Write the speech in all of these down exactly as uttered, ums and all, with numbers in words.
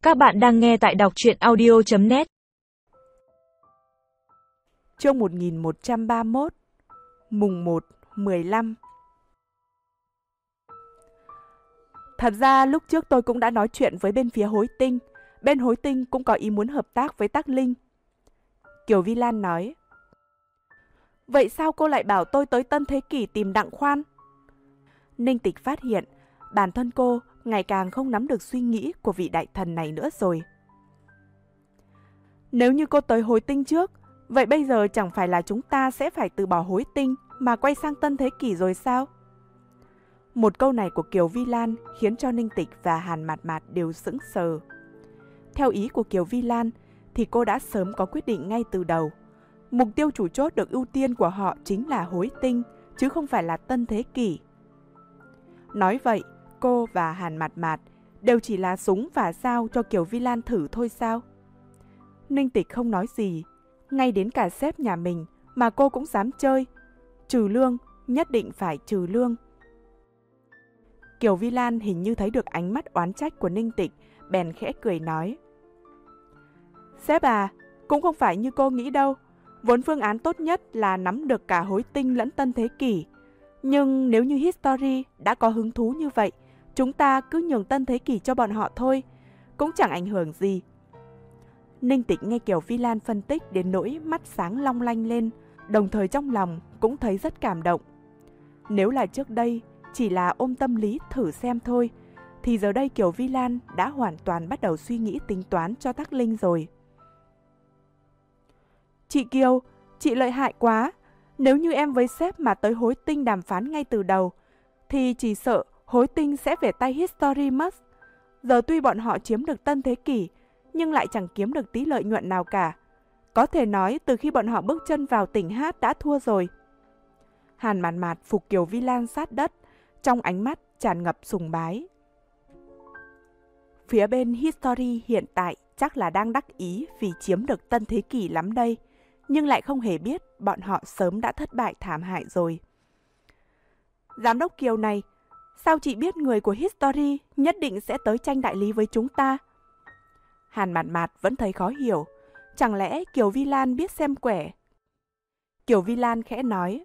Các bạn đang nghe tại đọc truyện audio chấm net. Chương một nghìn một trăm ba mươi mốt, mùng một, mười lăm. Thật ra lúc trước tôi cũng đã nói chuyện với bên phía Hối Tinh. Bên Hối Tinh cũng có ý muốn hợp tác với Tắc Linh. Kiều Vi Lan nói. Vậy sao cô lại bảo tôi tới Tân Thế Kỷ tìm Đặng Khoan? Ninh Tịch phát hiện bản thân cô ngày càng không nắm được suy nghĩ của vị đại thần này nữa rồi. Nếu như cô tới Hối Tinh trước, vậy bây giờ chẳng phải là chúng ta sẽ phải từ bỏ Hối Tinh mà quay sang Tân Thế Kỷ rồi sao? Một câu này của Kiều Vi Lan khiến cho Ninh Tịch và Hàn Mạt Mạt đều sững sờ. Theo ý của Kiều Vi Lan thì cô đã sớm có quyết định ngay từ đầu. Mục tiêu chủ chốt được ưu tiên của họ chính là Hối Tinh, chứ không phải là Tân Thế Kỷ. Nói vậy, cô và Hàn Mạt Mạt đều chỉ là súng và dao cho Kiều Vi Lan thử thôi sao? Ninh Tịch không nói gì, ngay đến cả sếp nhà mình mà cô cũng dám chơi. Trừ lương, nhất định phải trừ lương. Kiều Vi Lan hình như thấy được ánh mắt oán trách của Ninh Tịch, bèn khẽ cười nói. Sếp à, cũng không phải như cô nghĩ đâu. Vốn phương án tốt nhất là nắm được cả Hối Tinh lẫn Tân Thế Kỷ. Nhưng nếu như History đã có hứng thú như vậy, chúng ta cứ nhường Tân Thế Kỷ cho bọn họ thôi, cũng chẳng ảnh hưởng gì. Ninh Tịch nghe Kiều Vi Lan phân tích đến nỗi mắt sáng long lanh lên, đồng thời trong lòng cũng thấy rất cảm động. Nếu là trước đây chỉ là ôm tâm lý thử xem thôi, thì giờ đây Kiều Vi Lan đã hoàn toàn bắt đầu suy nghĩ tính toán cho Tắc Linh rồi. Chị Kiều, chị lợi hại quá. Nếu như em với sếp mà tới Hối Tinh đàm phán ngay từ đầu, thì chỉ sợ Hối Tinh sẽ về tay History mất. Giờ tuy bọn họ chiếm được Tân Thế Kỷ, nhưng lại chẳng kiếm được tí lợi nhuận nào cả. Có thể nói từ khi bọn họ bước chân vào tỉnh Hát đã thua rồi. Hàn Mạt Mạt phục Kiều Vi Lan sát đất, trong ánh mắt tràn ngập sùng bái. Phía bên History hiện tại chắc là đang đắc ý vì chiếm được Tân Thế Kỷ lắm đây, nhưng lại không hề biết bọn họ sớm đã thất bại thảm hại rồi. Giám đốc Kiều này, sao chị biết người của History nhất định sẽ tới tranh đại lý với chúng ta? Hàn Mạt Mạt vẫn thấy khó hiểu, chẳng lẽ Kiều Vi Lan biết xem quẻ? Kiều Vi Lan khẽ nói.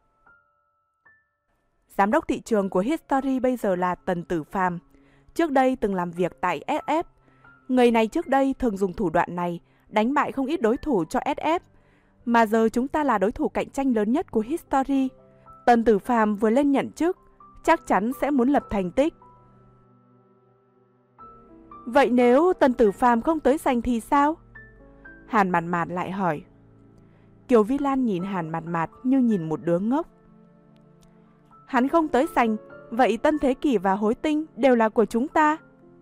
Giám đốc thị trường của History bây giờ là Tần Tử Phàm, trước đây từng làm việc tại ét ép. Người này trước đây thường dùng thủ đoạn này đánh bại không ít đối thủ cho ét ép, mà giờ chúng ta là đối thủ cạnh tranh lớn nhất của History. Tần Tử Phàm vừa lên nhận chức, chắc chắn sẽ muốn lập thành tích. Vậy nếu Tần Tử Phàm không tới giành thì sao? Hàn Mạt Mạt lại hỏi. Kiều Vi Lan nhìn Hàn Mạt Mạt như nhìn một đứa ngốc. Hắn không tới giành, vậy Tân Thế Kỷ và Hối Tinh đều là của chúng ta.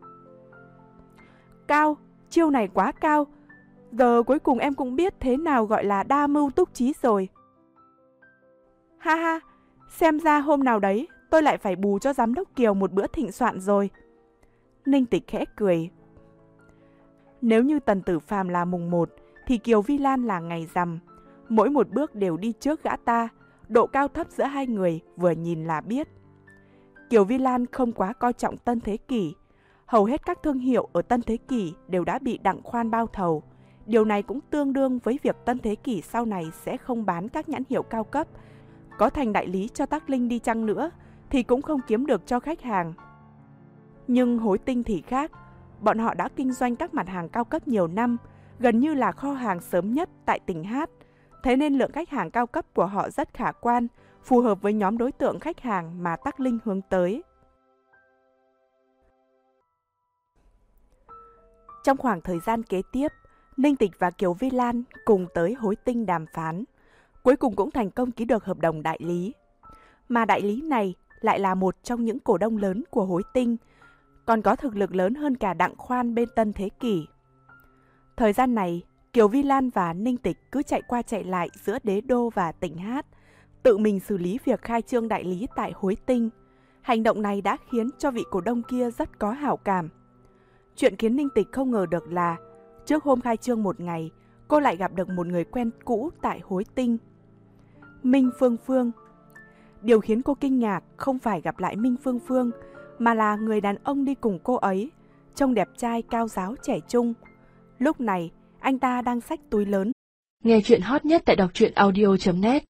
Cao, chiêu này quá cao. Giờ cuối cùng em cũng biết thế nào gọi là đa mưu túc trí rồi. Ha ha, xem ra hôm nào đấy tôi lại phải bù cho giám đốc Kiều một bữa thịnh soạn rồi. Ninh Tịch khẽ cười. Nếu như Tần Tử Phàm là mùng một thì Kiều Vi Lan là ngày rằm. Mỗi một bước đều đi trước gã ta, độ cao thấp giữa hai người vừa nhìn là biết. Kiều Vi Lan không quá coi trọng Tân Thế Kỷ. Hầu hết các thương hiệu ở Tân Thế Kỷ đều đã bị Đặng Khoan bao thầu. Điều này cũng tương đương với việc Tân Thế Kỷ sau này sẽ không bán các nhãn hiệu cao cấp. Có thành đại lý cho Tắc Linh đi chăng nữa thì cũng không kiếm được cho khách hàng. Nhưng Hối Tinh thì khác, bọn họ đã kinh doanh các mặt hàng cao cấp nhiều năm, gần như là kho hàng sớm nhất tại tỉnh Hát. Thế nên lượng khách hàng cao cấp của họ rất khả quan, phù hợp với nhóm đối tượng khách hàng mà Tắc Linh hướng tới. Trong khoảng thời gian kế tiếp, Ninh Tịch và Kiều Vi Lan cùng tới Hối Tinh đàm phán. Cuối cùng cũng thành công ký được hợp đồng đại lý. Mà đại lý này lại là một trong những cổ đông lớn của Hối Tinh, còn có thực lực lớn hơn cả Đặng Khoan bên Tân Thế Kỷ. Thời gian này, Kiều Vi Lan và Ninh Tịch cứ chạy qua chạy lại giữa Đế Đô và tỉnh Hát, tự mình xử lý việc khai trương đại lý tại Hối Tinh. Hành động này đã khiến cho vị cổ đông kia rất có hảo cảm. Chuyện khiến Ninh Tịch không ngờ được là, trước hôm khai trương một ngày, cô lại gặp được một người quen cũ tại Hối Tinh. Minh Phương Phương. Điều khiến cô kinh ngạc không phải gặp lại Minh Phương Phương, mà là người đàn ông đi cùng cô ấy. trông đẹp trai cao ráo trẻ trung. Lúc này, anh ta đang xách túi lớn. Nghe chuyện hot nhất tại đọc truyện audio chấm net